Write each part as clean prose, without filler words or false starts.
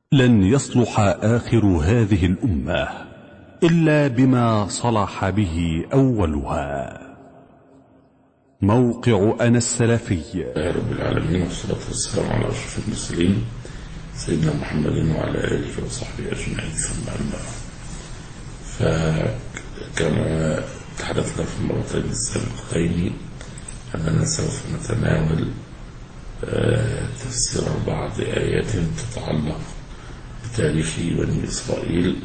لن يصلح آخر هذه الأمة إلا بما صلح به أولها. موقع أنا السلفي. رب العالمين، والصلاة والسلام على أشرف المرسلين سيدنا محمد وعلى آله وصحبه أجمعين، ثم أما فكما تحدثنا في المرتين السابقتين أننا سوف نتناول تفسير بعض آيات تتعلق بتاريخ بني إسرائيل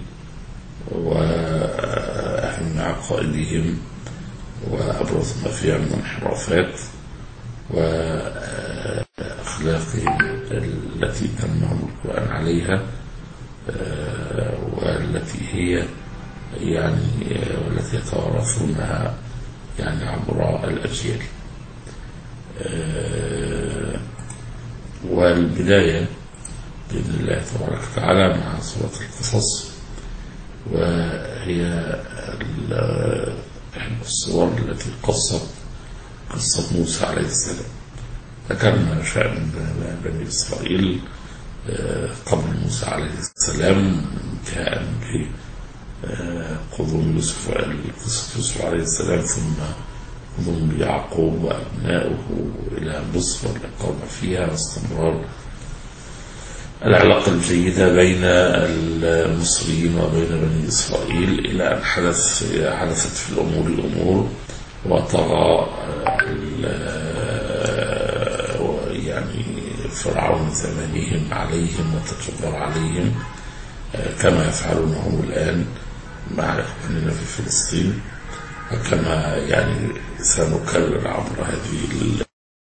وأهم عقائدهم وأبرز ما فيها من انحرافات وأخلاقهم التي تنمهم القرآن عليها، والتي هي والتي يتوارثونها عبر الأجيال. والبداية بإذن الله تبارك وتعالى مع سورة القصص، وهي إحدى الصور التي قصت قصة موسى عليه السلام. ذكرنا شأن بني إسرائيل قبل موسى عليه السلام، انتهاء بقدوم قصة يوسف عليه السلام، ثم قدوم يعقوب وأبنائه إلى مصر والإقامة فيها، واستمرار العلاقة الجيدة بين المصريين وبين بني إسرائيل إلى أن حدثت في الأمور وطغى فرعون زمانهم عليهم وتجبر عليهم، كما يفعلونه الآن مع إخواننا في فلسطين، وكما سنكرر عبر هذه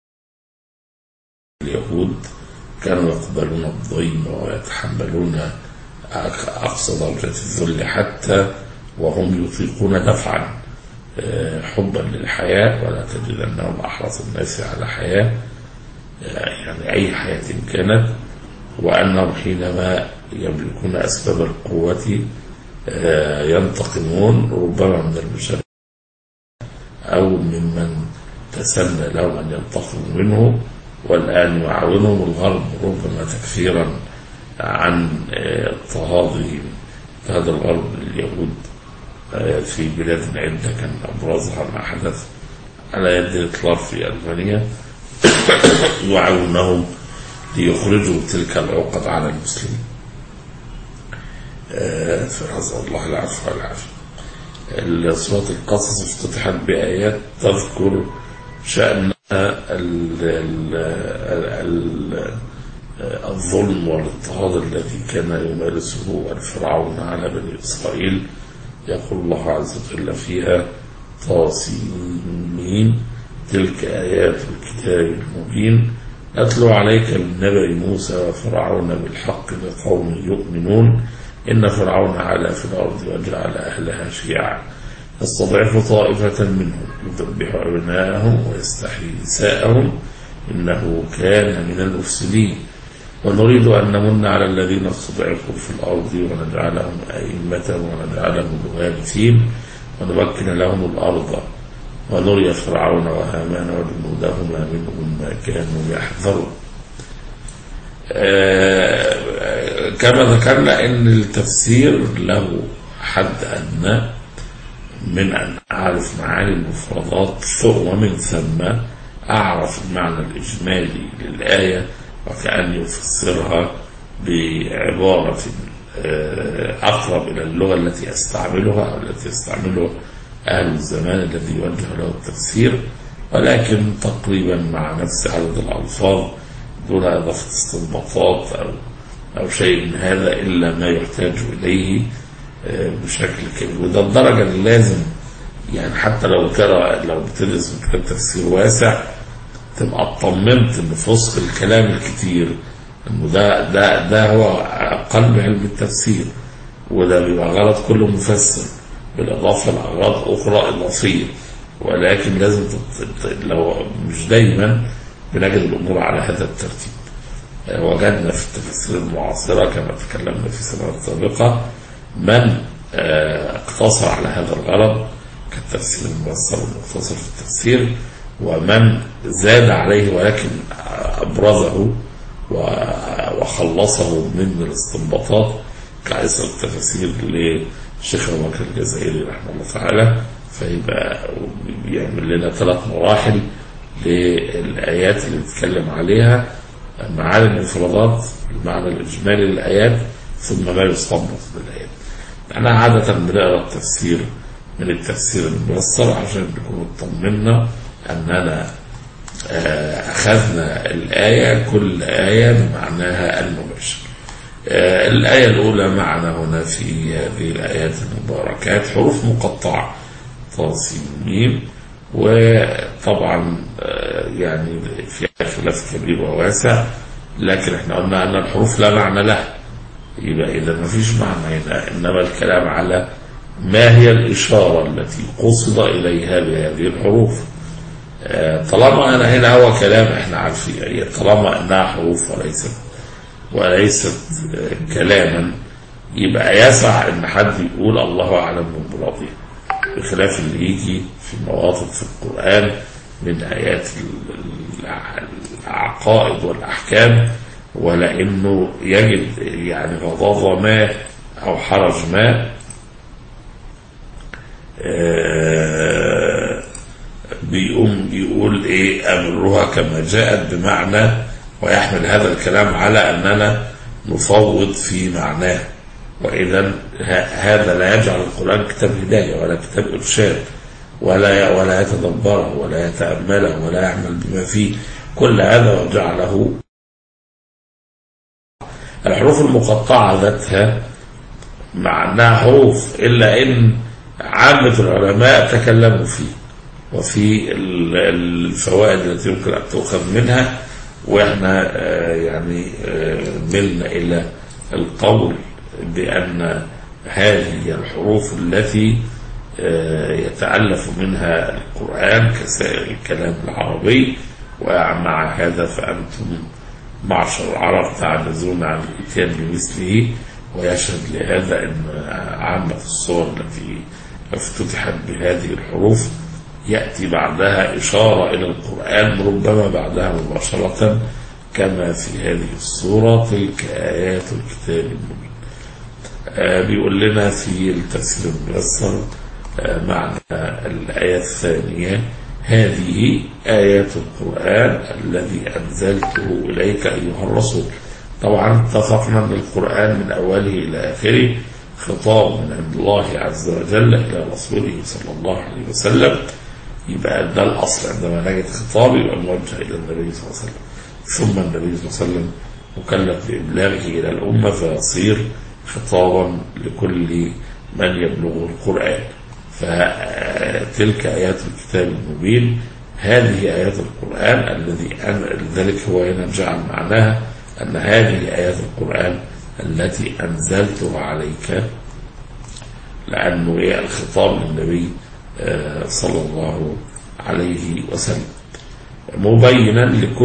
اليهود. كانوا يقبلون الضيم ويتحملون أقصى درجة الذل حتى وهم يطيقون دفعا حبا للحياة، ولا تجد أنهم أحرص الناس على حياة، أي حياة كانت، وأنهم حينما يملكون أسباب القوة ينتقمون ربما من المشركين أو ممن تسنى لهم أن ينتقموا منه، والآن يعاونهم الغرب ربما تكثيرا عن اضطهادهم هذا الغرب لليهود في بلاد عدة، كان أبرزها ما حدث على يد الإطلاق في ألمانيا، يعاونهم ليخرجوا تلك العقد على المسلمين. فنسأل الله العفو والعافية. سورة القصص افتتحت بآيات تذكر شأن الظلم والاضطهاد الذي كان يمارسه الفرعون على بني إسرائيل. يقول الله عز وجل فيها: طاسين، تلك آيات الكتاب المبين، أتلو عليك من نبأ موسى وفرعون بالحق لقوم يؤمنون، إن فرعون علا في الأرض وجعل أهلها شيعا يستضعف طائفة منهم يذبح أبناءهم ويستحيي نساءهم إنه كان من المفسدين، ونريد أن نمن على الذين استضعفوا في الأرض ونجعلهم أئمة ونجعلهم الوارثين ونمكن لهم الأرض ونري فرعون وهامان وجنودهما منهم ما كانوا يحذرون. كما ذكرنا أن التفسير له حد أدنى من أن أعرف معاني المفردات، ومن ثم أعرف المعنى الإجمالي للآية، وكأن يفسرها بعبارة أقرب إلى اللغة التي أستعملها أو التي يستعملها أهل الزمان الذي يوجه له التفسير، ولكن تقريبا مع نفس عدد الألفاظ دون إضافة استنباطات أو شيء من هذا إلا ما يحتاج إليه بشكل كبير. وده الدرجة اللي لازم حتى لو بتدرس في كتاب تفسير واسع تبقى اطمنت ان في وسط الكلام الكتير انه ده هو قلب علم التفسير، وده بيبقى غلط كل مفسر بالاضافه لاغراض اخرى اضافيه، ولكن لازم لو مش دايما بنجد الامور على هذا الترتيب. وجدنا في التفسير المعاصره كما تكلمنا في سنوات سابقه من اقتصر على هذا الغرض كالتفسير المبسط والمختصر في التفسير، ومن زاد عليه ولكن أبرزه وخلصه من الاستنباطات كأسر التفاسير للشيخ أبو بكر الجزائري رحمه الله تعالى. فيبقى بيعمل لنا 3 مراحل للآيات اللي بيتكلم عليها: معاني المفردات، المعنى الإجمالي للآيات، ثم ما يستنبط من الآيات. أنا عادة بنقرأ التفسير من التفسير الميسر عشان نكون اطمنا أننا أخذنا الآية كل آية بمعناها المباشر. الآية الأولى معنا هنا في هذه الآيات المباركات حروف مقطعة طاسين، وطبعا يعني فيها خلاف كبير وواسع، لكن احنا قلنا أن الحروف لا معنى لها، يبقى إذا ما فيش معنى هنا، إنما الكلام على ما هي الإشارة التي قصد إليها بهذه الحروف. طالما أنا هنا هو كلام احنا عارفين، طالما أنها حروف وليست كلاما، يبقى يسع ان حد يقول الله اعلم من مراده، بخلاف اللي يجي في مواطن في القرآن من آيات العقائد والأحكام، ولأنه يجد يعني غضاضة ما أو حرج ما بيقوم يقول أمرها كما جاءت بمعنى، ويحمل هذا الكلام على أننا نفوض في معناه. وإذا هذا لا يجعل القرآن كتاب هداية ولا كتاب إرشاد، ولا يتدبره ولا يتأمله ولا يعمل بما فيه. كل هذا وجعله الحروف المقطعة ذاتها معناها حروف، إلا إن عامة العلماء تكلموا فيه وفي الفوائد التي يمكن أن تؤخذ منها، وإحنا يعني ملنا إلى القول بأن هذه الحروف التي يتألف منها القرآن كسائر الكلام العربي، ومع هذا فأنتم معشر العرب تعجزون عن الإتيان بمثله. ويشهد لهذا أن عامة الصور التي افتتحت بهذه الحروف يأتي بعدها إشارة إلى القرآن، ربما بعدها مباشرة، كما في هذه الصورة: تلك آيات الكتاب المبين. بيقول لنا في التفسير الميسر معنى الآية الثانية: هذه آيات القرآن الذي أنزلته إليك أيها الرسول. طبعا اتفقنا أن القرآن من أوله إلى آخره خطاب من عند الله عز وجل إلى رسوله صلى الله عليه وسلم، يبقى ده الأصل. عندما نجد خطاب يبقى موجه إلى النبي صلى الله عليه وسلم، ثم النبي صلى الله عليه وسلم مكلف بإبلاغه إلى الأمة، فيصير خطابا لكل من يبلغ القرآن. فتلك آيات الكتاب المبين، هذه آيات القرآن الذي ذلك هو هنا جعل معناها أن هذه آيات القرآن التي أنزلتها عليك، لأنه الخطاب للنبي صلى الله عليه وسلم، مبينا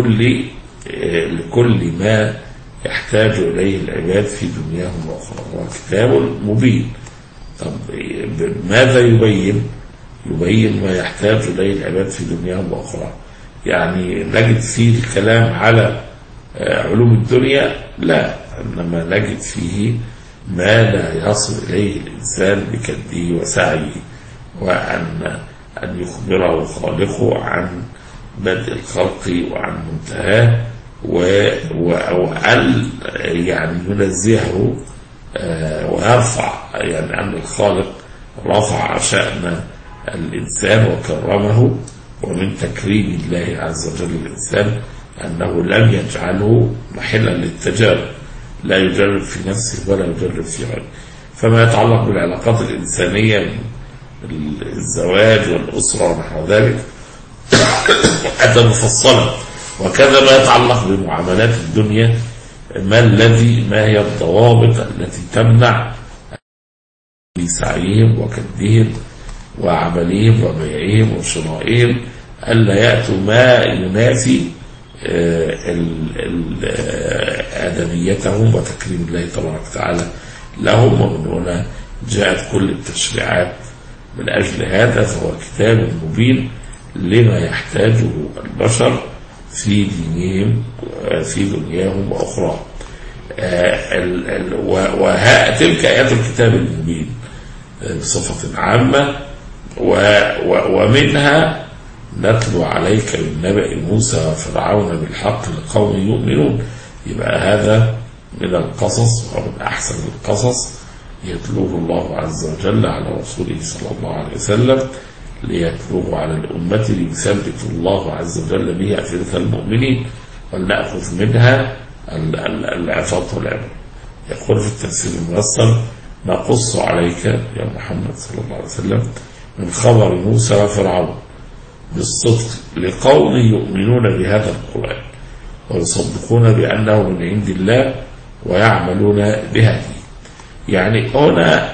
لكل ما يحتاج إليه العباد في دنياهم وأخراهم. كتاب مبين. طب ماذا يبين؟ يبين ما يحتاج إليه العباد في دنياهم وأخراهم. يعني نجد فيه الكلام على علوم الدنيا؟ لا، إنما نجد فيه ما لا يصل إليه الإنسان بكده وسعيه، وأن يخبره خالقه عن بدء الخلق وعن منتهاه، أو أن يعني ينزهه ويرفع، يعني أن الخالق رفع شأن الإنسان وكرمه. ومن تكريم الله عز وجل الإنسان أنه لم يجعله محلا للتجارب، لا يجرب في نفسه ولا يجرب في غيره. فما يتعلق بالعلاقات الإنسانية، الزواج والأسرة ونحو ذلك، أتى مفصلا. وكذا ما يتعلق بمعاملات الدنيا، ما هي الضوابط التي تمنع في سعيهم وكدهم وعملهم وبيعهم وشرائهم ألا يأتوا ما ينافي آدميتهم وتكريم الله تبارك وتعالى لهم. ومن هنا جاءت كل التشريعات من أجل هذا. فهو كتاب مبين لما يحتاجه البشر في دينهم في دنياهم وأخراهم. تلك آيات الكتاب المبين بصفة عامة، ومنها نتلو عليك من نبأ موسى وفرعون بالحق لقوم يؤمنون. يبقى هذا من القصص ومن أحسن القصص يتلوه الله عز وجل على رسوله صلى الله عليه وسلم ليتلوه على الأمة ليثبت الله عز وجل به أفئدة المؤمنين ولنأخذ منها العظات والعبر. يقول في التفسير الميسر: نقص عليك يا محمد صلى الله عليه وسلم من خبر موسى وفرعون بالصدق لقوم يؤمنون بهذا القرآن ويصدقون بأنه من عند الله ويعملون بهذه. يعني هنا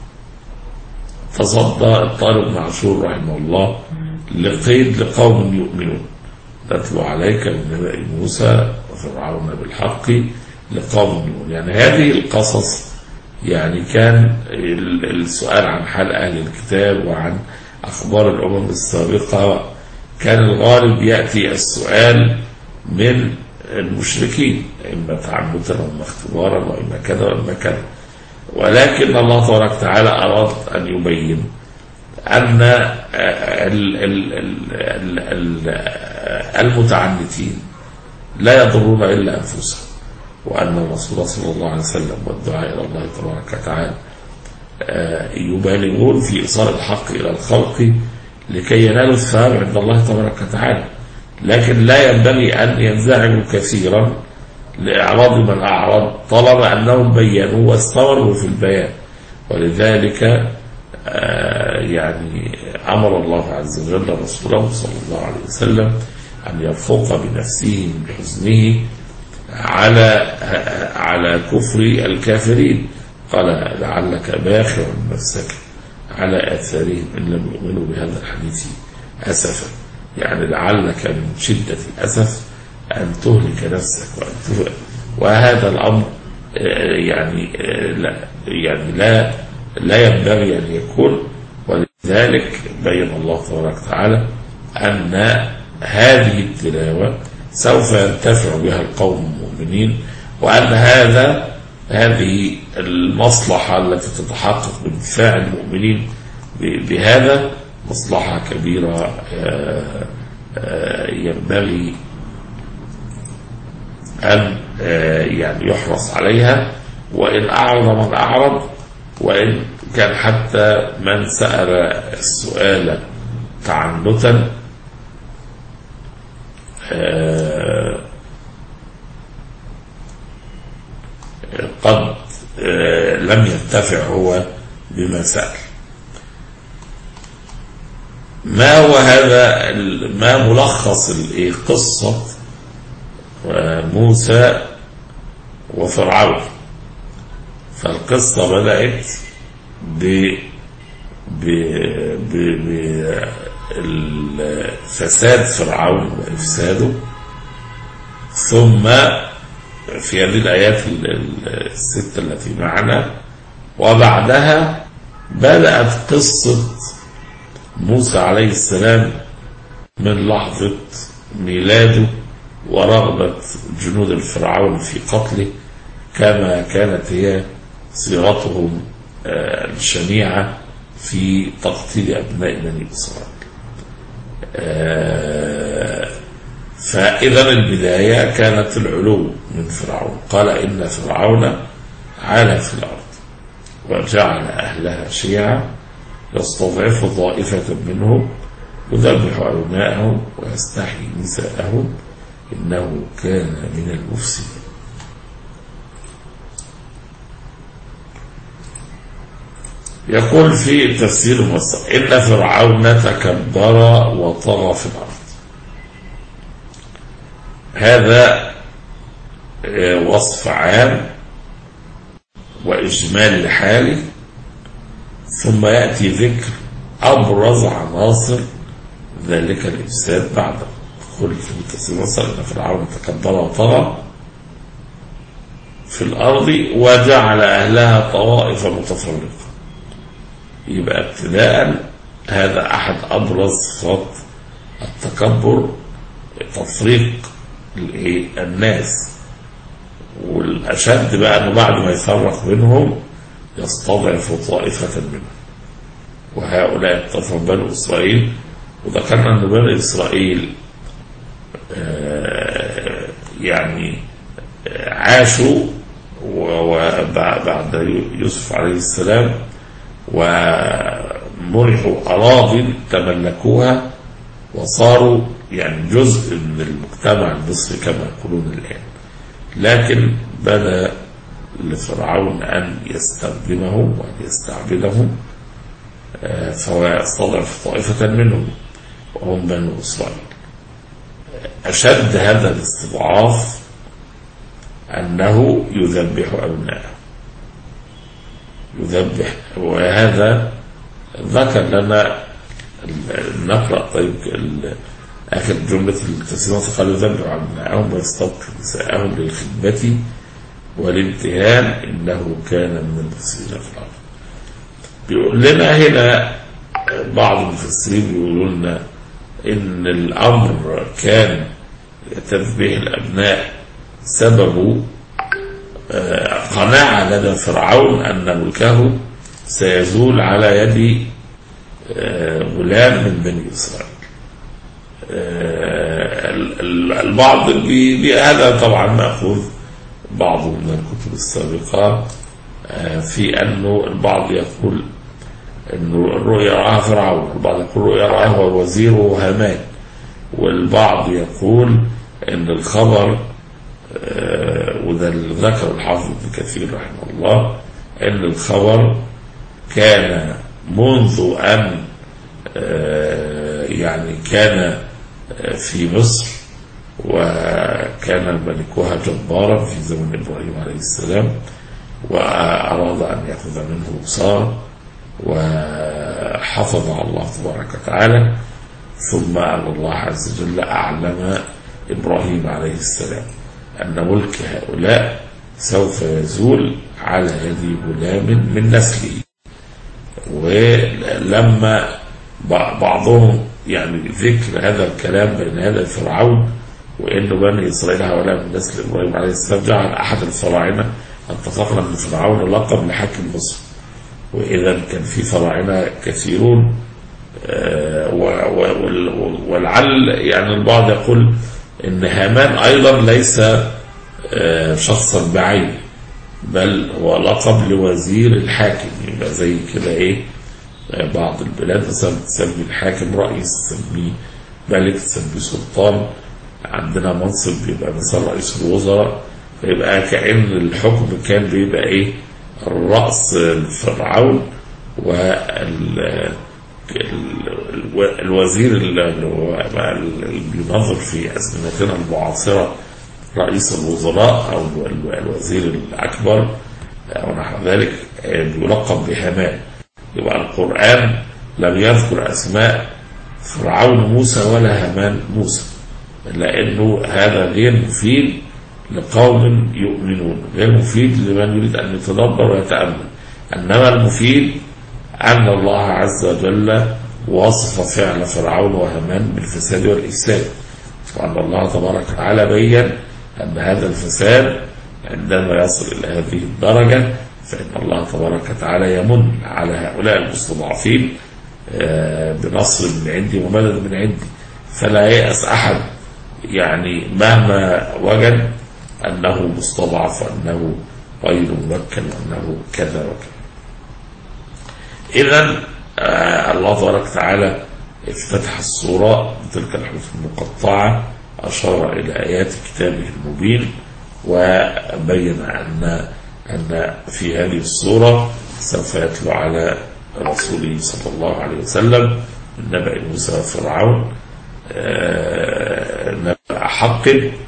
تصدى الطالب بن عاشور رحمه الله لقيد لقوم يؤمنون، نتلو عليك من نبأ موسى وفرعون بالحق لقوم يؤمنون. يعني هذه القصص يعني كان السؤال عن حال أهل الكتاب وعن أخبار الأمم السابقة كان الغالب يأتي السؤال من المشركين، إما تعمدا وإما اختبارا وإما كذا وإما كذا. ولكن الله تبارك وتعالى أراد أن يبين أن المتعنتين لا يضرون إلا أنفسهم، وأن الرسول صلى الله عليه وسلم والدعاء إلى الله تبارك وتعالى يبالغون في إيصال الحق إلى الخلق لكي ينالوا الثواب عند الله تبارك وتعالى. لكن لا ينبغي أن ينزعجوا كثيرا لإعراض من أعرض طالما أنهم بينوا واستمروا في البيان. ولذلك يعني أمر الله عز وجل رسوله صلى الله عليه وسلم أن يرفق بنفسه بحزنه على كفر الكافرين. قال: لعلك باخع نفسك على آثارهم إن لم يؤمنوا بهذا الحديث أسفا. يعني لعلك من شدة الأسف أن تهلك نفسك وهذا الأمر يعني لا ينبغي أن يكون. ولذلك بين الله تبارك وتعالى أن هذه التلاوة سوف ينتفع بها القوم المؤمنين، وأن هذه المصلحة التي تتحقق بانتفاع المؤمنين بهذا مصلحة كبيرة ينبغي أن يعني يحرص عليها، وإن أعرض من أعرض، وإن كان حتى من سأل السؤال تعنتا قد لم ينتفع هو بما سأل. ما هو هذا؟ ما ملخص قصة موسى وفرعون؟ فالقصة بدأت بفساد فرعون وإفساده، ثم في هذه الآيات الستة التي معنا، وبعدها بدأت قصة موسى عليه السلام من لحظة ميلاده ورغبة جنود الفرعون في قتله، كما كانت هي سيرتهم الشنيعة في تقتيل أبناء بني إسرائيل. فإذا البداية كانت العلو من فرعون. قال: إن فرعون علا في الأرض وجعل أهلها شيعا يستضعف طائفة منهم يذبح أبناءهم ويستحيي نساءهم إنه كان من المفسدين. يقول في تفسير المفسر: إن فرعون تكبر وطغى في الأرض. هذا وصف عام وإجمال لحاله، ثم يأتي ذكر أبرز عناصر ذلك الإفساد بعده. يقول في تفسير المفسر: إن فرعون تكبر وطغى في الأرض وجعل أهلها طوائف متفرقة. يبقى ابتداء هذا أحد أبرز صفات التكبر تفريق الناس. والأشد بقى أنه بعد ما يفرق بينهم يستضعف طائفة منهم، وهؤلاء الطائفة من بني إسرائيل. وذكرنا أن بني إسرائيل يعني عاشوا وبعد يوسف عليه السلام ومنحوا أراضٍ تملكوها وصاروا يعني جزء من المجتمع المصري كما يقولون الآن. لكن بدأ لفرعون أن يستخدمهم وأن يستعبدهم، فهو يستضعف طائفة منهم وهم بنو إسرائيل. أشد هذا الاستضعاف أنه يذبح أبناءه، يذبح. وهذا ذكر لنا نقرأ طيب آخر جملة التفسير، قال يذبح أبناءهم ويستبقي نساءهم للخدمة والامتهان إنه كان من المفسدين في الأرض. بيقول لنا هنا بعض المفسرين بيقولوا لنا إن الأمر كان تذبيح الأبناء سببه قناعة لدى فرعون أن ملكه سيزول على يد غلام من بني إسرائيل. البعض هذا طبعا مأخوذ بعض من الكتب السابقة في أنه البعض يقول أنه الرؤيا رآها فرعون، البعض يقول الرؤيا رآها وزيره هامان، والبعض يقول أن الخبر وده ذكر الحافظ ابن كثير رحمه الله أن الخبر كان منذ أن يعني كان في مصر وكان ملكها جبارا في زمن إبراهيم عليه السلام، وأراد أن يأخذ منه بصار وحفظها الله تبارك وتعالى، ثم أن الله عز وجل أعلم إبراهيم عليه السلام أن ملك هؤلاء سوف يزول على يد غلام من نسله. ولما بعضهم يعني ذكر هذا الكلام بين هذا فرعون وإن بني إسرائيل هؤلاء من نسل إبراهيم عليه السلام، جعل أحد الفراعنة اتفقنا أن فرعون لقب لحاكم مصر، وإذا كان في فراعنة كثيرون. ولعل يعني البعض يقول إن هامان أيضا ليس شخصا بعيد، بل هو لقب لوزير الحاكم. يبقى زي كده بعض البلاد مثلا تسمي الحاكم رئيس، تسميه ملك، تسميه سلطان. عندنا منصب بيبقى مثلا رئيس الوزراء، فيبقى كأن الحكم كان بيبقى الرأس الفرعون، والوزير اللي بينظر في أزمنتنا المعاصرة رئيس الوزراء أو الوزير الأكبر أو نحو ذلك يلقب بهامان. يبقى القرآن لم يذكر أسماء فرعون موسى ولا هامان موسى، لأنه هذا غير مفيد لقوم يؤمنون، غير مفيد لمن يريد أن يتدبر ويتأمل. إنما المفيد أن الله عز وجل وصف فعل فرعون وهامان بالفساد والإفساد، وأن الله تبارك وتعالى بيّن أن هذا الفساد عندما يصل إلى هذه الدرجة فإن الله تبارك وتعالى يمن على هؤلاء المستضعفين بنصر من عندي ومدد من عندي. فلا يأس أحد يعني مهما وجد أنه مستضعف وأنه غير ممكن وأنه كذا وكذا. إذن الله تبارك وتعالى افتتح السورة بتلك الحروف المقطعة، أشار إلى آيات كتابه المبين، وبين أن في هذه السورة سوف يتلو على رسوله صلى الله عليه وسلم نبأ موسى وفرعون، نبأ حق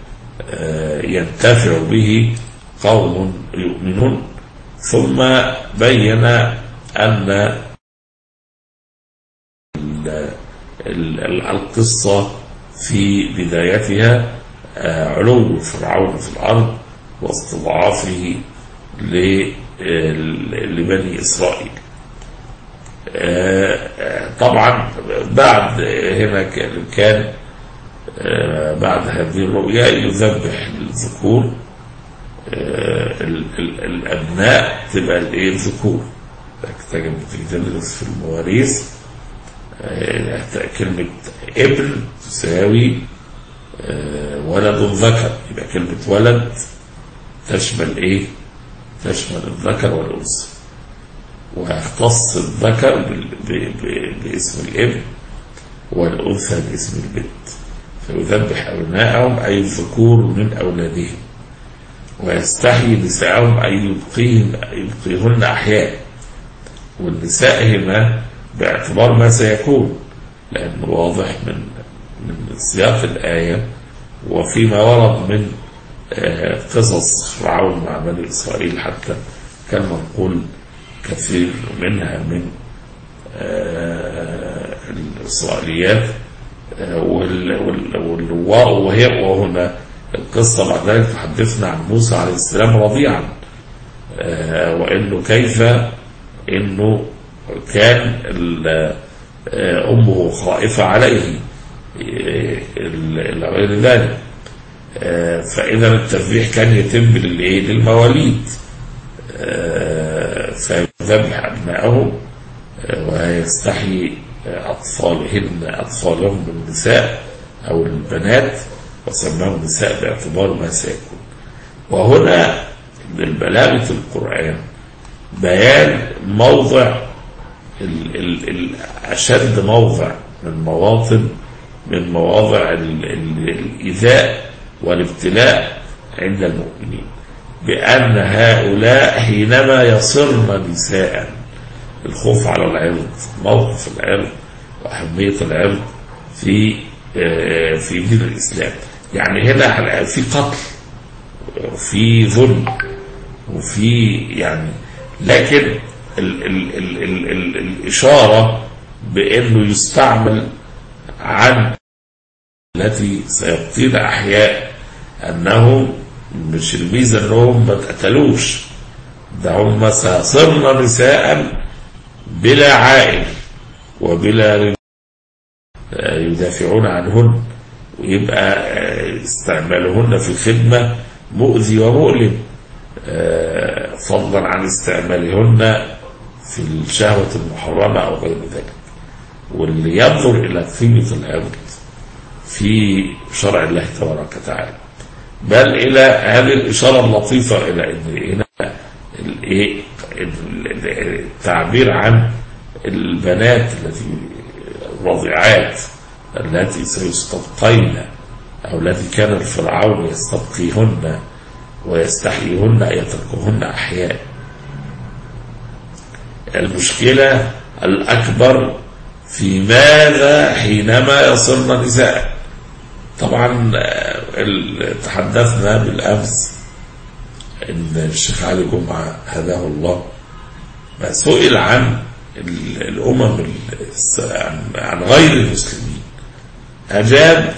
ينتفع به قوم يؤمنون. ثم بين أن القصة في بدايتها علو فرعون في الأرض واستضعافه لبني إسرائيل. طبعا بعد هنا كان بعد هذه الرؤيا يذبح الذكور، الأبناء تبقى الذكور. تجد تدرس في المواريث كلمة ابن تساوي ولد ذكر، يبقى كلمة ولد تشمل تشمل الذكر والأنثى، ويختص الذكر باسم الابن والأنثى باسم البنت. فيذبح أبناءهم أي الذكور من أولادهم، ويستحيي نساءهم أي يبقيهن أحياء. والنساء هنا باعتبار ما سيكون، لأنه واضح من سياق الآية وفيما ورد من قصص فرعون مع بني إسرائيل، حتى كان منقول كثير منها من الإسرائيليات. وهنا القصة بعد ذلك تحدثنا عن موسى عليه السلام رضيعا، وإنه كيف إنه كان أمه خائفة عليه إلى غير ذلك. فإذا التذبيح كان يتم للمواليد، فيذبح أبنائهم ويستحيي أطفالهم بالنساء أو البنات، وسماهم نساء باعتبار ما سيكون. وهنا من بلاغة القرآن بيان موضع أشد موضع من مواضع الإيذاء والابتلاء عند المؤمنين، بأن هؤلاء حينما يصرن نساء، الخوف على العرض، موقف العرض وأهمية العرض في دين الإسلام. يعني هنا في قتل وفي ظلم وفي لكن الإشارة بأنه يستعمل عن التي سيبقين أحياء، أنهم مش الميزة أنهم ما تقتلوش، ده هم سيصرن نساء بلا عائل وبلا رجال يدافعون عنهن، ويبقى استعمالهن في الخدمة مؤذي ومؤلم، فضلا عن استعمالهن في الشهوة المحرمة أو غير ذلك. واللي ينظر إلى قيمة العرض في شرع الله تبارك وتعالى، بل إلى هذه الإشارة اللطيفة إلى أن هنا التعبير عن البنات التي الرضيعات التي سيستبقين، أو التي كان الفرعون يستبقيهن ويستحييهن يتركهن أحياء. المشكلة الأكبر في ماذا حينما يصرن نساء. طبعا تحدثنا بالأمس إن الشيخ علي جمعة هداه الله ما سئل عن الأمم عن غير المسلمين، أجاب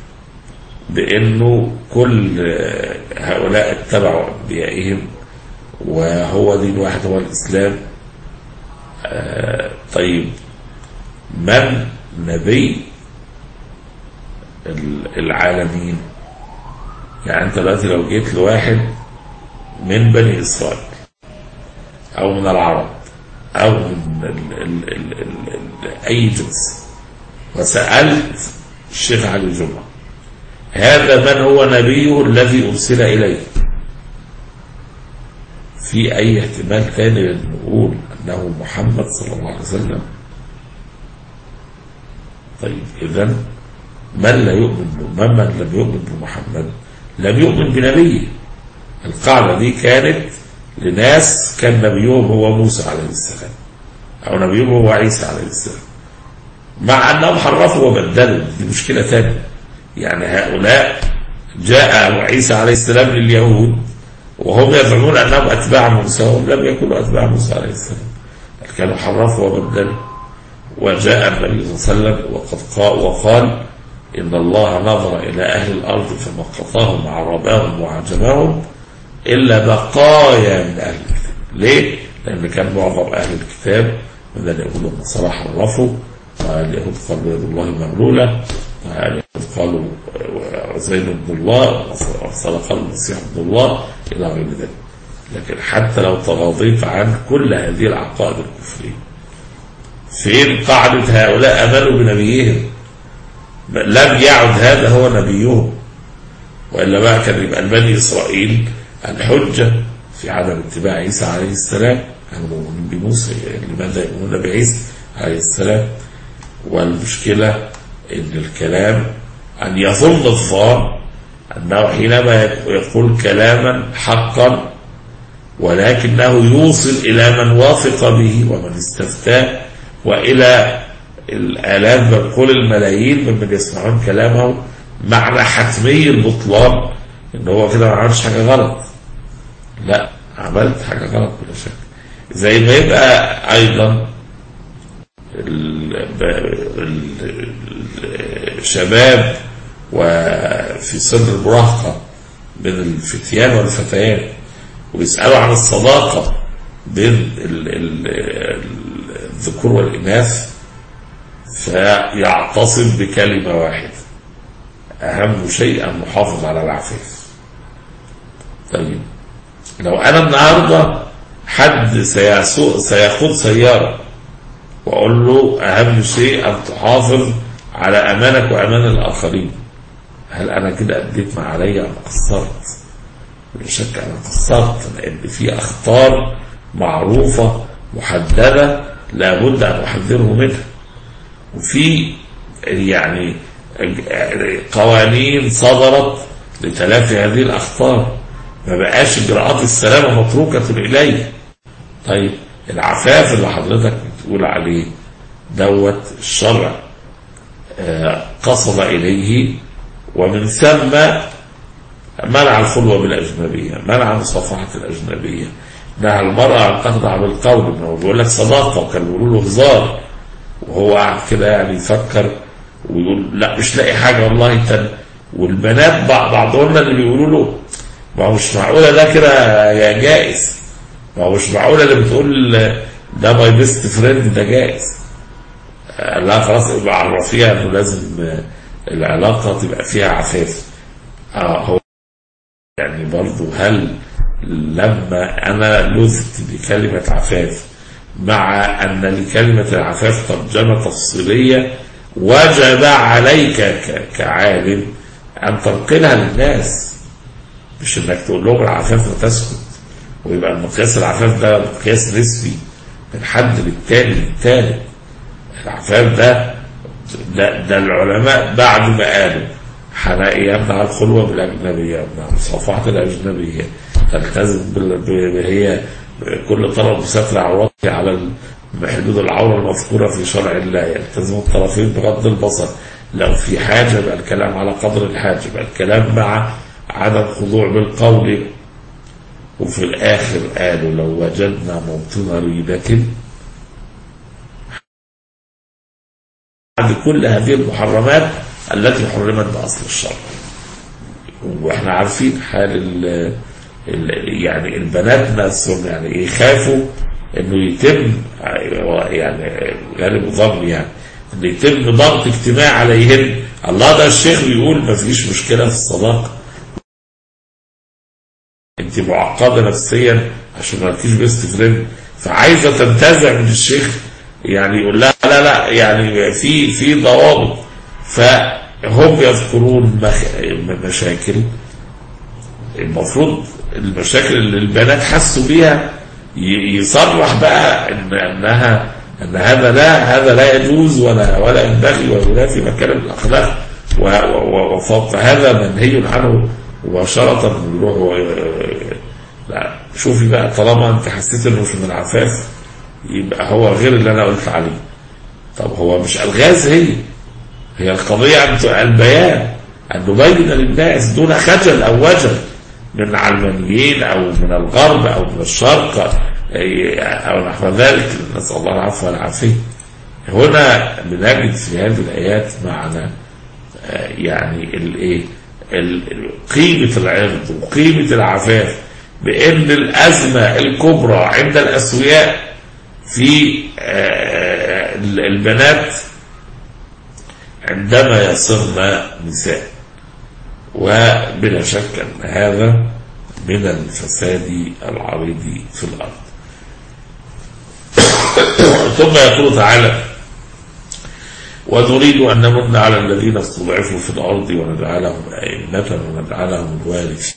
بأنه كل هؤلاء اتبعوا أنبيائهم وهو دين واحد هو الإسلام. طيب من نبي العالمين؟ يعني أنت دلوقتي لو جيت لواحد من بني إسرائيل أو من العرب أو من أي جنس وسألت الشيخ علي جمعة هذا من هو نبيه الذي أرسل إليه، في أي احتمال ثاني نقول أنه محمد صلى الله عليه وسلم؟ طيب إذن من لم يؤمن بمحمد لم يؤمن بنبيه. القاعدة دي كانت لناس كان نبيهم هو موسى عليه السلام أو نبيهم هو عيسى عليه السلام، مع أنهم حرفوا وبدلوا، دي مشكلة ثانية. يعني هؤلاء جاء عيسى عليه السلام لليهود وهم يزعمون أنهم أتباع موسى، وهم لم يكونوا أتباع موسى عليه السلام، كانوا حرفوا وبدلوا. وجاء النبي صلى الله عليه وسلم وقال إن الله نظر إلى أهل الأرض فمقطاهم وعرباهم وعجماهم إلا بقايا من أهل الكتاب. ليه؟ لأن كان معظم أهل الكتاب من اليهود والنصارى حرفوا، واليهود قالوا يد الله مغلولة، قالوا عزير ابن الله وصدق المسيح ابن الله إلى غير ذلك. لكن حتى لو تغاضيت عن كل هذه العقائد الكفرية، فين قاعدة هؤلاء آمنوا بنبيهم؟ لم يعد هذا هو نبيهم، وإلا بقى كان يبقى بني إسرائيل الحجة في عدم اتباع عيسى عليه السلام. كانوا مؤمنين بموسى، لماذا يؤمنون بعيسى عليه السلام؟ والمشكلة إن الكلام أن يظن الظان أنه حينما يقول كلاما حقا ولكنه يوصل إلى من وافق به ومن استفتاه وإلى الآلاف بل قل الملايين ممن يسمعون كلامه، معنى حتمي البطلان إن هو كده ما عملش حاجة غلط. لا، عملت حاجة غلط بلا شك. زي ما يبقى أيضا الشباب وفي سن المراهقة بين الفتيان والفتيات ويسألوا عن الصداقة بين الذكور والإناث، فيعتصم بكلمة واحدة: أهم شيء أن نحافظ على العفاف. طيب لو أنا النهاردة حد سيخوض سيارة وأقول له أهم شيء أن تحافظ على أمانك وأمان الآخرين، هل أنا كده أديت ما علي أم قصرت؟ بلا شك أنا قصرت، لأن في أخطار معروفة محددة لابد أن أحذره منها، وفي يعني قوانين صدرت لتلافي هذه الأخطار، ما بقاش إجراءات السلامة متروكة إليه. طيب العفاف اللي حضرتك بتقول عليه دوت الشرع قصد إليه، ومن ثم منع الخلوة بالأجنبية، منع مصافحة الأجنبية، نهى المرأة أن تخضع بالقول، إنه بيقول لك صداقة وكان بيقولوا له هزار، وهو قاعد كده يعني يفكر ويقول لا مش لاقي حاجة والله تاني. والبنات بعضهم اللي بيقولوا له ما هو مش معقولة ده كده يا جائز، ما هو مش معقولة اللي بتقول ده ماي بيست فريند ده جائز. لا خلاص يبقى عرفيها انه لازم العلاقة تبقى فيها عفاف. هو يعني برضو هل لما انا لذت بكلمة عفاف مع ان لكلمة العفاف ترجمة تفصيلية وجب عليك كعالم ان تنقلها للناس، مش انك تقول لهم العفاف وتسكت ويبقى المقياس العفاف ده مقياس نسبي من حد للتاني للتالت. العفاف ده العلماء بعد ما قالوا يمنع الخلوة بالأجنبية، يمنع مصافحة الأجنبية، تلتزم هي كل طرف بستر عورته على بحدود العورة المذكورة في شرع الله، يلتزم الطرفين بغض البصر، لو في حاجة يبقى الكلام على قدر الحاجة، يبقى الكلام مع عدم خضوع بالقول. وفي الآخر قالوا لو وجدنا موطن ريبة، بعد كل هذه المحرمات التي حرمت بأصل الشرع. واحنا عارفين حال يعني البنات نفسهم يعني يخافوا انه يتم يعني غالب ظن يعني انه يتم ضغط اجتماعي عليهن. الله ده الشيخ بيقول ما فيش مشكلة في الصداقة، انت معقدة نفسيا عشان ما لكيش بيست فريند، فعايزة تنتزع من الشيخ يعني يقول لها لا يعني في ضوابط. فهم يذكرون مشاكل المفروض المشاكل اللي البنات حسوا بيها يصرح بقى ان هذا لا يجوز ولا ينبغي وينافي مكارم الاخلاق، وفوق هذا منهي عنه مباشرة. نروح لا شوفي بقى طالما انت حسيت انه مش من العفاف يبقى هو غير اللي انا قلت عليه. طب هو مش الغاز، هي القضية عن البيان، أن نبين للناس دون خجل أو وجل من علمانيين أو من الغرب أو من الشرق أو نحو ذلك، نسأل الله العفو والعافية. هنا بنجد في هذه الآيات معنى يعني قيمة العرض وقيمة العفاف، بأن الأزمة الكبرى عند الأسوياء في البنات عندما يصرن نساء. وبلا شك أن هذا من الفساد العريض في الأرض. ثم يقول تعالى: ونريد أن نمن على الذين استضعفوا في الأرض ونجعلهم أئمة ونجعلهم الوارثين.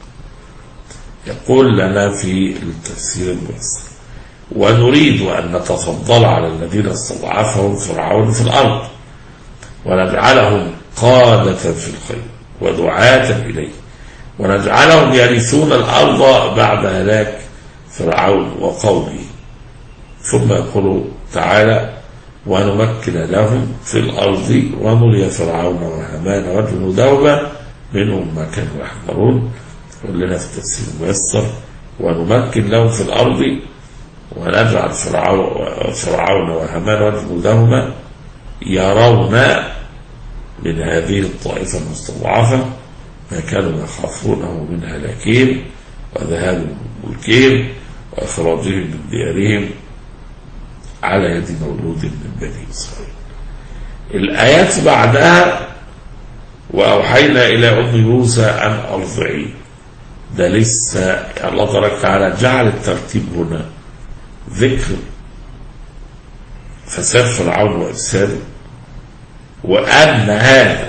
يقول لنا في التفسير الميسر: ونريد أن نتفضل على الذين استضعفهم فرعون في الأرض ونجعلهم قادة في الخير ودعاة إليه ونجعلهم يرثون الأرض بعد هلاك فرعون وقومه. ثم يقول تعالى: ونمكن لهم في الأرض ونري فرعون وهامان وجنودهما منهم ما كانوا يحذرون. يقول لنا في التفسير الميسر: ونمكن لهم في الأرض ونجعل فرعون وهامان وجنودهما يرون من هذه الطائفة المستضعفة ما كانوا يخافونه من هلاكهم وذهاب ملكهم وإخراجهم من ديارهم على يد مولود من بني إسرائيل. الآيات بعدها: وأوحينا إلى أم موسى أن أرضعيه. ده لسه الله تبارك وتعالى جعل الترتيب هنا ذكر فساد فرعون وإفساده، وأن هذا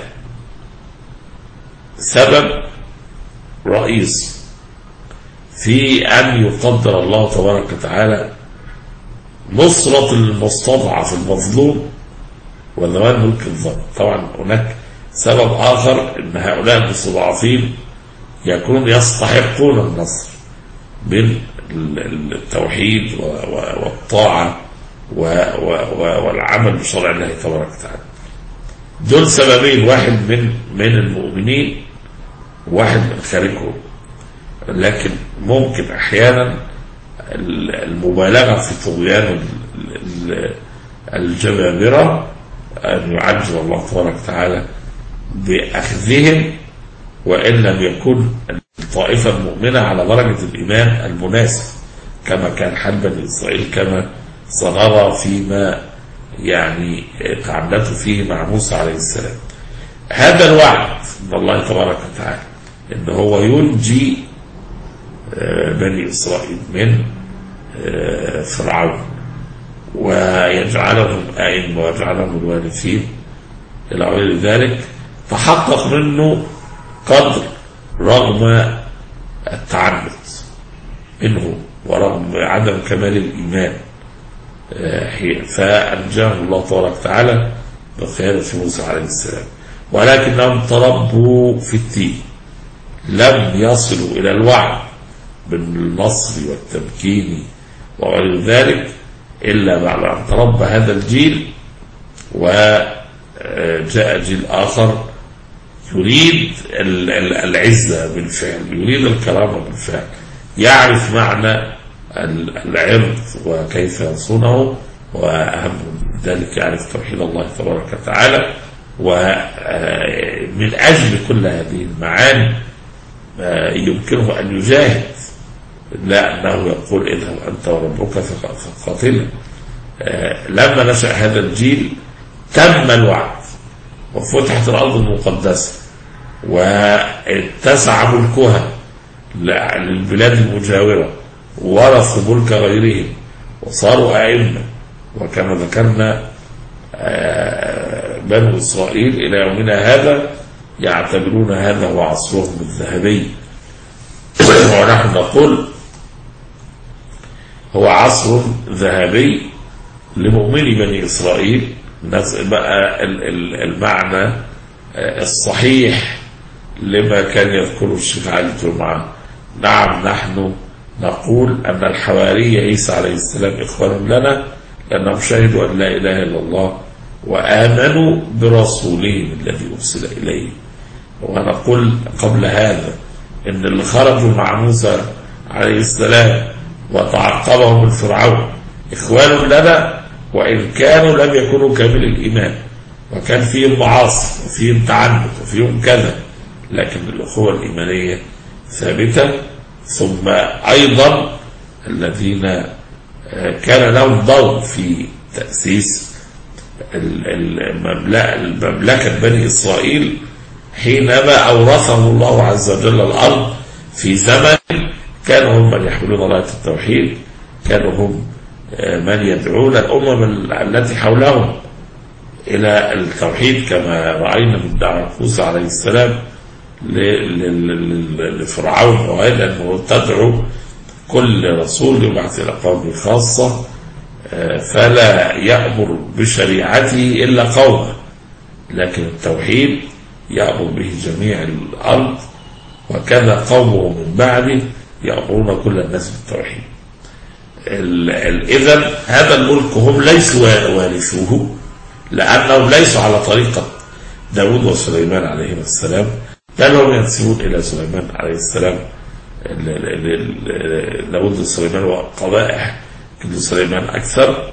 سبب رئيسي في أن يقدر الله تبارك وتعالى نصرة المستضعف المظلوم وزوال ملك الظالم. طبعا هناك سبب آخر، أن هؤلاء المستضعفين يكونون يستحقون النصر من التوحيد والطاعة والعمل بشرع الله تبارك وتعالى. دول سببين، واحد من المؤمنين وواحد من خارجهم. لكن ممكن أحيانا المبالغة في طغيان الجبابرة أن يعجل الله تبارك وتعالى بأخذهم، وإن لم يكن الطائفة المؤمنة على درجة الإيمان المناسب كما كان حال بني إسرائيل، كما سنرى فيما يعني تعاملته فيه مع موسى عليه السلام. هذا الوعد من الله تبارك وتعالى إن هو ينجي بني إسرائيل من فرعون ويجعلهم أئمة ويجعلهم الوارثين إلى غير ذلك، تحقق منه قدر رغم التعنت منه ورغم عدم كمال الإيمان، فأنجاه الله تبارك وتعالى بقيادة موسى عليه السلام. ولكنهم تربوا في التين، لم يصلوا إلى الوعد بالنصر والتمكين وغير ذلك إلا بعد أن تربى هذا الجيل وجاء جيل آخر يريد العزة بالفعل، يريد الكرامة بالفعل، يعرف معنى العرض وكيف يصونه، وأهم من ذلك يعرف توحيد الله تبارك وتعالى. ومن أجل كل هذه المعاني يمكنه أن يجاهد، لا أنه يقول اذهب أنت وربك فقاتلا. لما نشأ هذا الجيل تم الوعد وفتحت الأرض المقدسة واتسع ملكها للبلاد المجاورة، ورثوا ملك غيرهم وصاروا أئمة. وكما ذكرنا بنو إسرائيل إلى يومنا هذا يعتبرون هذا هو عصرهم الذهبي، ونحن نقول هو عصر ذهبي لمؤمني بني إسرائيل. بقى المعنى الصحيح لما كان يذكره الشيخ علي جمعة: نعم، نحن نقول أن الحواري عيسى عليه السلام إخوان لنا لأنهم شهدوا أن لا إله إلا الله وآمنوا برسولهم الذي أرسل إليه. ونقول قبل هذا إن اللي خرجوا مع موسى عليه السلام وتعقبهم الفرعون إخوان لنا، وإن كانوا لم يكونوا كامل الإيمان وكان فيهم معاصي وفيهم تعنت وفيهم كذا، لكن الأخوة الإيمانية ثابتة. ثم أيضا الذين كان لهم دور في تأسيس المملكة بني إسرائيل حينما أورثهم الله عز وجل الأرض في زمن كانوا هم من يحملون راية التوحيد، كانوا هم من يدعون الأمم التي حولهم إلى التوحيد، كما رأينا من دعوة موسى عليه السلام لفرعون وقال أنه تدعو كل رسول يبعث إلى قومه خاصة فلا يأمر بشريعته إلا قومه، لكن التوحيد يأمر به جميع الأرض، وكذا قومه من بعده يأمرون كل الناس بالتوحيد. إذن هذا الملك هم ليسوا وارثوه، لأنهم ليسوا على طريقة داود وسليمان عليهم السلام، بل هم ينسبون إلى سليمان عليه السلام. داود وسليمان وقبائح كل سليمان أكثر.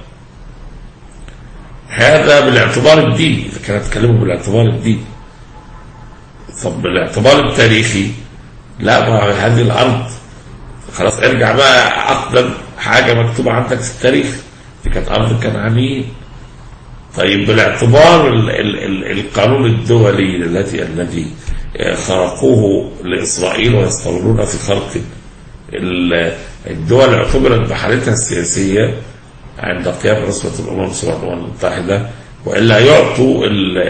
هذا بالاعتبار الديني، إذا كانت تكلموا بالاعتبار الديني. طب بالاعتبار التاريخي لا، ما هذه الأرض خلاص ارجع بقى أقدم حاجة مكتوبة عندك في التاريخ دي كانت أرض الكنعانيين. طيب بالاعتبار القانون الدولي الذي خرقوه لإسرائيل ويستمرون في خرق الدول، اعتبرت بحالتها السياسية عند قيام عصبة الأمم المتحدة، وإلا يعطوا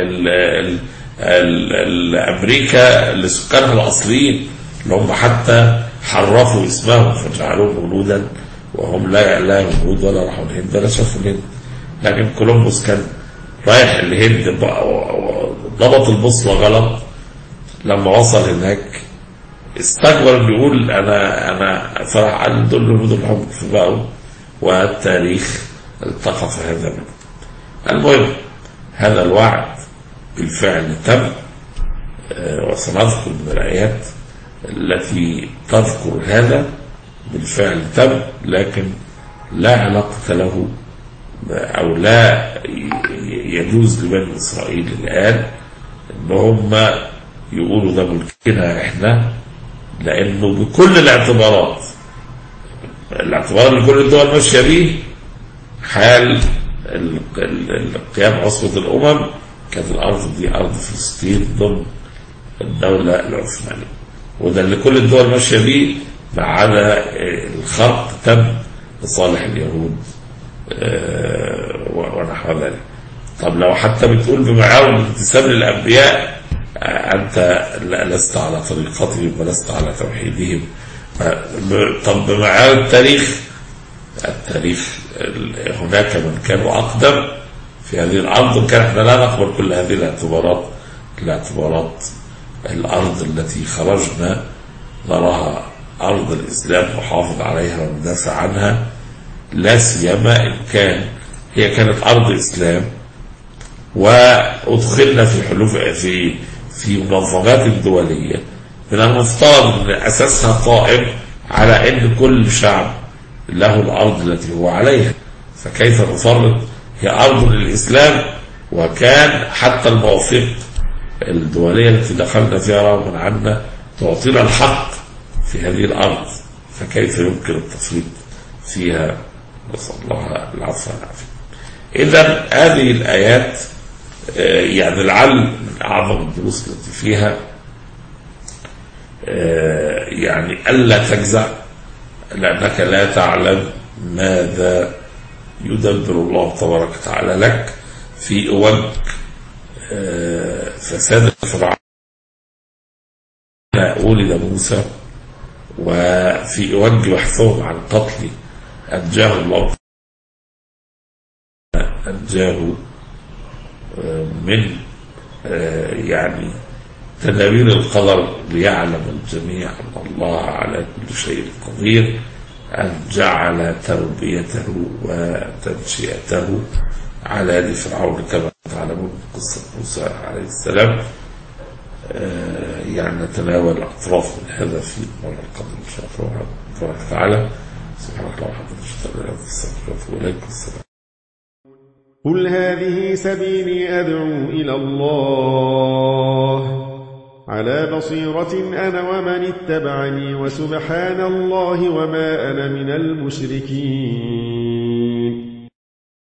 أمريكا لسكانها الأصليين اللي هم حتى حرفوا اسمهم فجعلوهم هنودا، وهم لا هنود ولا راحوا الهند ولا شافوا الهند. لكن كولومبوس كان رايح الهند ضبط البوصلة غلط، لما وصل هناك استكبر بيقول أنا فرح قال دول هنود الحب في بقوا، والتاريخ التقط هذا منه. المهم هذا الوعد بالفعل تم، وسنذكر من الآيات التي تذكر هذا بالفعل تم، لكن لا علاقة له أو لا يجوز لبني إسرائيل الآن إن هم يقولوا ده ملكنا إحنا، لأنه بكل الاعتبارات اللي كل الدول ماشية به، حال القيام عصبة الأمم كانت الأرض دي أرض فلسطين ضمن الدولة العثمانية، وده اللي كل الدول ماشية به، ما عدا الخرق تم لصالح اليهود ونحو ذلك. طب لو حتى بتقول بمعاول الانتساب للأنبياء أنت لست على طريقتهم ولست على توحيدهم. طب بمعاول التاريخ هناك من كانوا أقدم في هذه الأرض، وكان احنا لا نقبل كل هذه الاعتبارات. الأرض التي خرجنا نراها أرض الإسلام وحافظ عليها وندافع عنها، لا سيما إن كان هي كانت أرض إسلام وأدخلنا في حلوف في منظمات دولية من المفترض أن أساسها قائم على أن كل شعب له الأرض التي هو عليها، فكيف نفرض هي أرض للإسلام وكان حتى المواثيق الدولية التي دخلنا فيها رغم عنا تعطينا الحق في هذه الأرض، فكيف يمكن التفريط فيها؟ نسأل الله العفو والعافية. إذن هذه الآيات يعني لعل من أعظم الدروس التي فيها يعني ألا تجزع، لأنك لا تعلم ماذا يدبر الله تبارك وتعالى لك في وجه فساد فرعون ولد موسى، وفي وجه بحثهم عن قتل أنجاه الله من يعني تدابير القدر، ليعلم الجميع أن الله على كل شيء قدير، أن جعل تربيته وتنشئته على يد فرعون كما تعلمون قصة موسى عليه السلام. يعني نتناول أطراف من هذا في المرة القادمة إن شاء الله تبارك وتعالى. سبحانك اللهم وبحمدك السلام. قل هذه سبيلي أدعو إلى الله على بصيرة أنا ومن اتبعني، وسبحان الله وما أنا من المشركين.